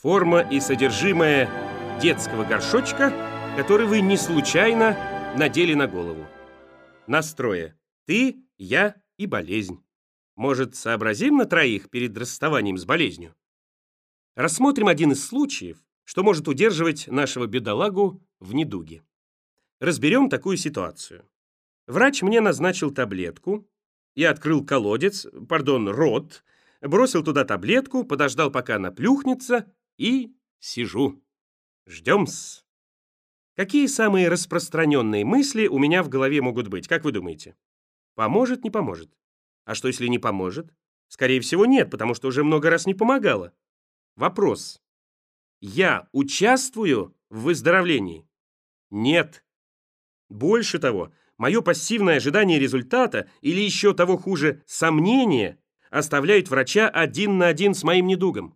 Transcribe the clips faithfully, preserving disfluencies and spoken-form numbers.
Форма и содержимое детского горшочка, который вы не случайно надели на голову. Настрое: ты, я и болезнь. Может, сообразим на троих перед расставанием с болезнью? Рассмотрим один из случаев, что может удерживать нашего бедолагу в недуге. Разберем такую ситуацию. Врач мне назначил таблетку, я открыл колодец, пардон, рот, бросил туда таблетку, подождал, пока она плюхнется, и сижу. Ждем-с. Какие самые распространенные мысли у меня в голове могут быть, как вы думаете? Поможет, не поможет? А что, если не поможет? Скорее всего, нет, потому что уже много раз не помогало. Вопрос. Я участвую в выздоровлении? Нет. Больше того, мое пассивное ожидание результата, или еще того хуже, сомнение, оставляет врача один на один с моим недугом.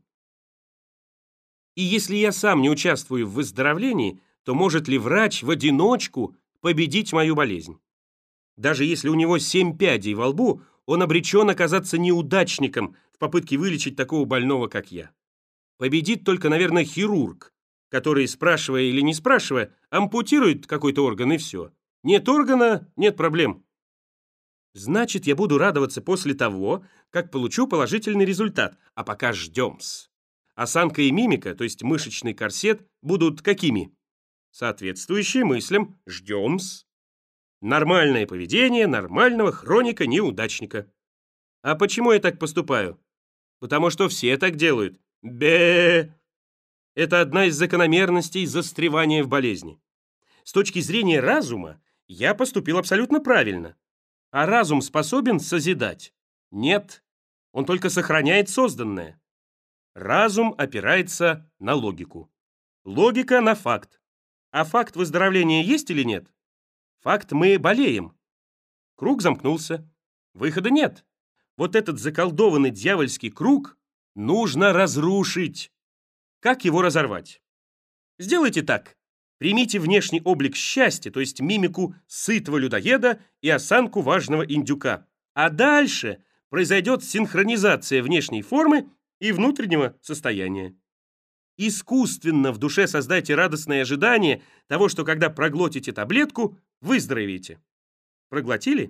И если я сам не участвую в выздоровлении, то может ли врач в одиночку победить мою болезнь? Даже если у него семь пядей во лбу, он обречен оказаться неудачником в попытке вылечить такого больного, как я. Победит только, наверное, хирург, который, спрашивая или не спрашивая, ампутирует какой-то орган и все. Нет органа – нет проблем. Значит, я буду радоваться после того, как получу положительный результат, а пока ждем-с. Осанка и мимика, то есть мышечный корсет, будут какими? Соответствующие мыслям ждем-с. Нормальное поведение нормального хроника-неудачника. А почему я так поступаю? Потому что все так делают. Бе. Это одна из закономерностей застревания в болезни. С точки зрения разума, я поступил абсолютно правильно. А разум способен созидать? Нет. Он только сохраняет созданное. Разум опирается на логику. Логика на факт. А факт выздоровления есть или нет? Факт: мы болеем. Круг замкнулся. Выхода нет. Вот этот заколдованный дьявольский круг нужно разрушить. Как его разорвать? Сделайте так. Примите внешний облик счастья, то есть мимику сытого людоеда и осанку важного индюка. А дальше произойдет синхронизация внешней формы и внутреннего состояния. Искусственно в душе создайте радостное ожидание того, что когда проглотите таблетку, выздоровеете. Проглотили?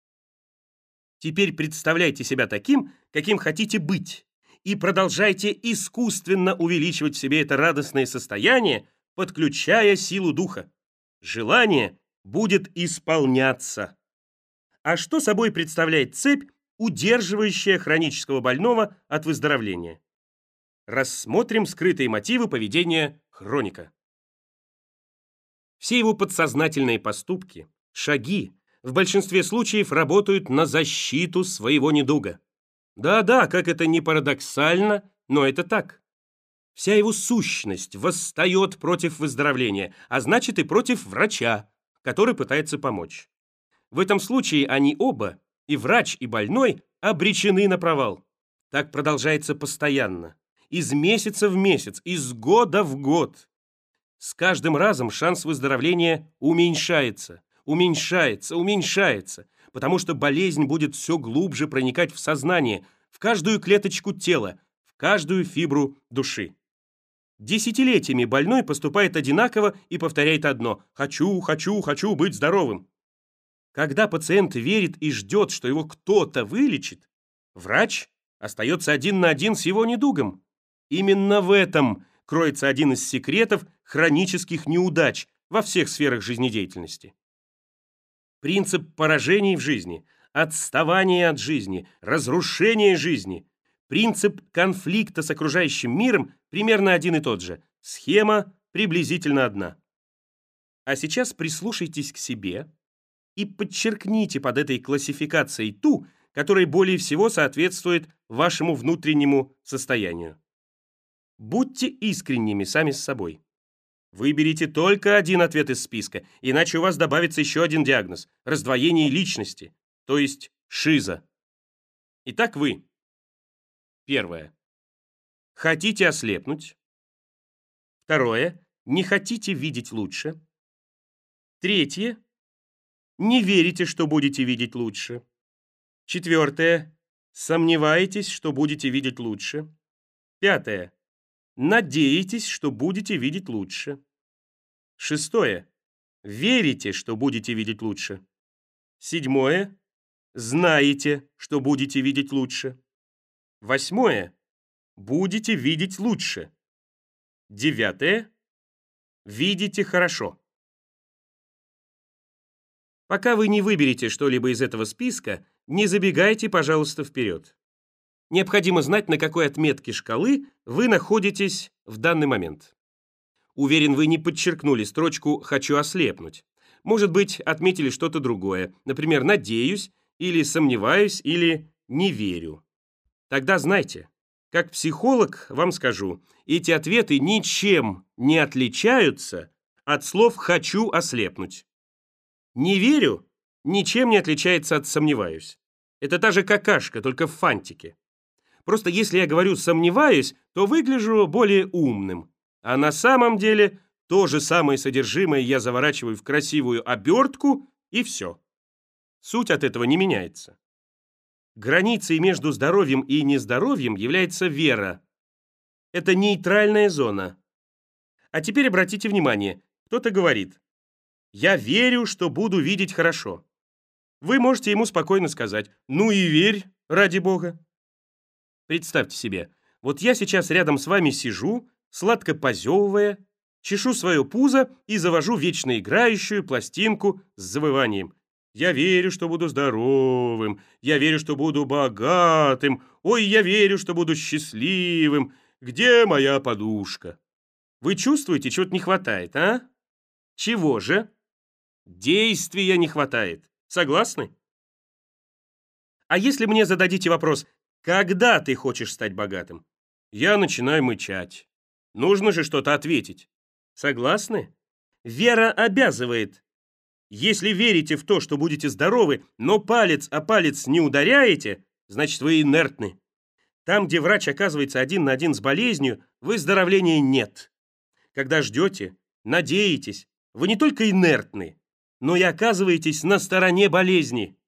Теперь представляйте себя таким, каким хотите быть, и продолжайте искусственно увеличивать в себе это радостное состояние, подключая силу духа. Желание будет исполняться. А что собой представляет цепь, удерживающая хронического больного от выздоровления? Рассмотрим скрытые мотивы поведения хроника. Все его подсознательные поступки, шаги в большинстве случаев работают на защиту своего недуга. Да-да, как это ни парадоксально, но это так. Вся его сущность восстает против выздоровления, а значит и против врача, который пытается помочь. В этом случае они оба, и врач, и больной, обречены на провал. Так продолжается постоянно, из месяца в месяц, из года в год. С каждым разом шанс выздоровления уменьшается, уменьшается, уменьшается, потому что болезнь будет все глубже проникать в сознание, в каждую клеточку тела, в каждую фибру души. Десятилетиями больной поступает одинаково и повторяет одно: «Хочу, хочу, хочу быть здоровым». Когда пациент верит и ждет, что его кто-то вылечит, врач остается один на один с его недугом. Именно в этом кроется один из секретов хронических неудач во всех сферах жизнедеятельности. Принцип поражений в жизни, отставания от жизни, разрушения жизни, принцип конфликта с окружающим миром примерно один и тот же, схема приблизительно одна. А сейчас прислушайтесь к себе и подчеркните под этой классификацией ту, которая более всего соответствует вашему внутреннему состоянию. Будьте искренними сами с собой. Выберите только один ответ из списка, иначе у вас добавится еще один диагноз – раздвоение личности, то есть шиза. Итак, вы. Первое. Хотите ослепнуть. Второе. Не хотите видеть лучше. Третье. Не верите, что будете видеть лучше. Четвертое. Сомневаетесь, что будете видеть лучше. Пятое. Надеетесь, что будете видеть лучше. Шестое. Верите, что будете видеть лучше. Седьмое. Знаете, что будете видеть лучше. Восьмое. Будете видеть лучше. Девятое. Видите хорошо. Пока вы не выберете что-либо из этого списка, не забегайте, пожалуйста, вперед. Необходимо знать, на какой отметке шкалы вы находитесь в данный момент. Уверен, вы не подчеркнули строчку «хочу ослепнуть». Может быть, отметили что-то другое, например, «надеюсь», или «сомневаюсь», или «не верю». Тогда знайте, как психолог вам скажу, эти ответы ничем не отличаются от слов «хочу ослепнуть». «Не верю» ничем не отличается от «сомневаюсь». Это та же какашка, только в фантике. Просто если я говорю «сомневаюсь», то выгляжу более умным. А на самом деле то же самое содержимое я заворачиваю в красивую обертку, и все. Суть от этого не меняется. Границей между здоровьем и нездоровьем является вера. Это нейтральная зона. А теперь обратите внимание, кто-то говорит: «Я верю, что буду видеть хорошо». Вы можете ему спокойно сказать: «Ну и верь, ради Бога». Представьте себе, вот я сейчас рядом с вами сижу, сладко позевывая, чешу свое пузо и завожу вечно играющую пластинку с завыванием: «Я верю, что буду здоровым, я верю, что буду богатым, ой, я верю, что буду счастливым, где моя подушка?» Вы чувствуете, чего-то не хватает, а? Чего же? Действия не хватает. Согласны? А если мне зададите вопрос: «Когда ты хочешь стать богатым?» Я начинаю мычать. Нужно же что-то ответить. Согласны? Вера обязывает. Если верите в то, что будете здоровы, но палец о палец не ударяете, значит, вы инертны. Там, где врач оказывается один на один с болезнью, выздоровления нет. Когда ждете, надеетесь, вы не только инертны, но и оказываетесь на стороне болезни.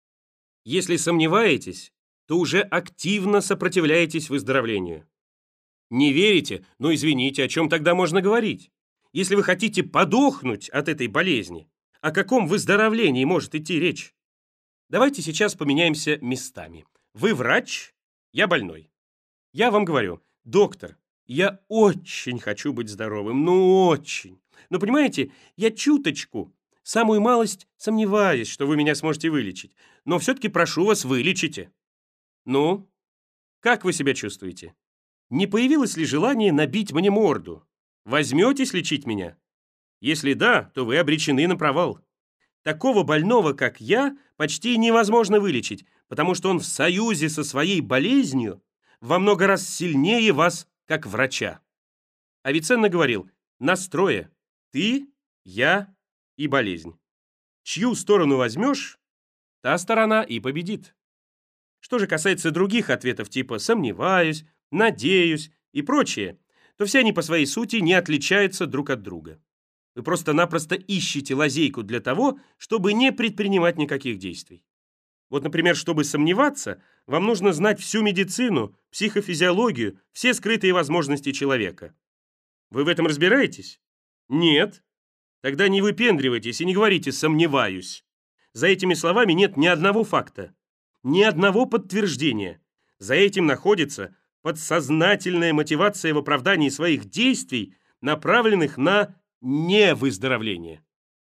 Если сомневаетесь, то уже активно сопротивляетесь выздоровлению. Не верите? Ну, извините, о чем тогда можно говорить? Если вы хотите подохнуть от этой болезни, о каком выздоровлении может идти речь? Давайте сейчас поменяемся местами. Вы врач, я больной. Я вам говорю: «Доктор, я очень хочу быть здоровым, ну очень. Но понимаете, я чуточку, самую малость сомневаюсь, что вы меня сможете вылечить. Но все-таки прошу вас, вылечите». Ну, как вы себя чувствуете? Не появилось ли желание набить мне морду? Возьметесь лечить меня? Если да, то вы обречены на провал. Такого больного, как я, почти невозможно вылечить, потому что он в союзе со своей болезнью во много раз сильнее вас, как врача. Авиценна говорил: настрое ты, я и болезнь. Чью сторону возьмешь, та сторона и победит. Что же касается других ответов типа «сомневаюсь», «надеюсь» и прочее, то все они по своей сути не отличаются друг от друга. Вы просто-напросто ищете лазейку для того, чтобы не предпринимать никаких действий. Вот, например, чтобы сомневаться, вам нужно знать всю медицину, психофизиологию, все скрытые возможности человека. Вы в этом разбираетесь? Нет? Тогда не выпендривайтесь и не говорите «сомневаюсь». За этими словами нет ни одного факта, ни одного подтверждения. За этим находится подсознательная мотивация в оправдании своих действий, направленных на невыздоровление.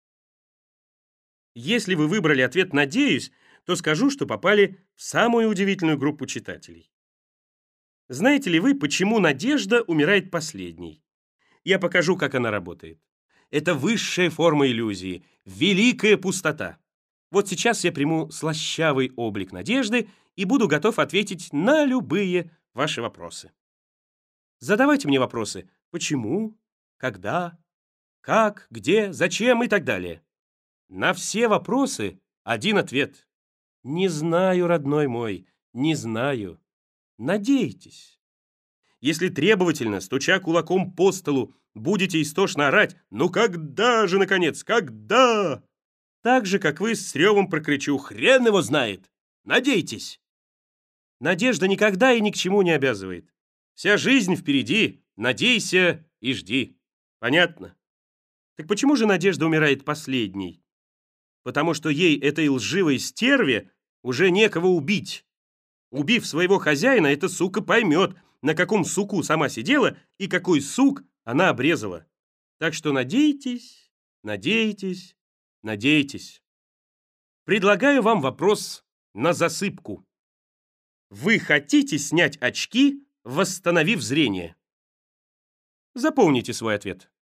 Если вы выбрали ответ «надеюсь», то скажу, что попали в самую удивительную группу читателей. Знаете ли вы, почему надежда умирает последней? Я покажу, как она работает. Это высшая форма иллюзии, великая пустота. Вот сейчас я приму слащавый облик надежды и буду готов ответить на любые ваши вопросы. Задавайте мне вопросы: почему, когда, как, где, зачем и так далее. На все вопросы один ответ: не знаю, родной мой, не знаю. Надейтесь. Если требовательно, стуча кулаком по столу, будете истошно орать: «Ну когда же, наконец, когда?» Так же, как вы с ревом прокричу: «Хрен его знает! Надейтесь!» Надежда никогда и ни к чему не обязывает. Вся жизнь впереди. надейся и жди. Понятно? Так почему же Надежда умирает последней? Потому что ей, этой лживой стерве, уже некого убить. Убив своего хозяина, эта сука поймет, на каком суку сама сидела и какой сук она обрезала. Так что надейтесь, надейтесь, надейтесь. Предлагаю вам вопрос на засыпку. Вы хотите снять очки, восстановив зрение? Запомните свой ответ.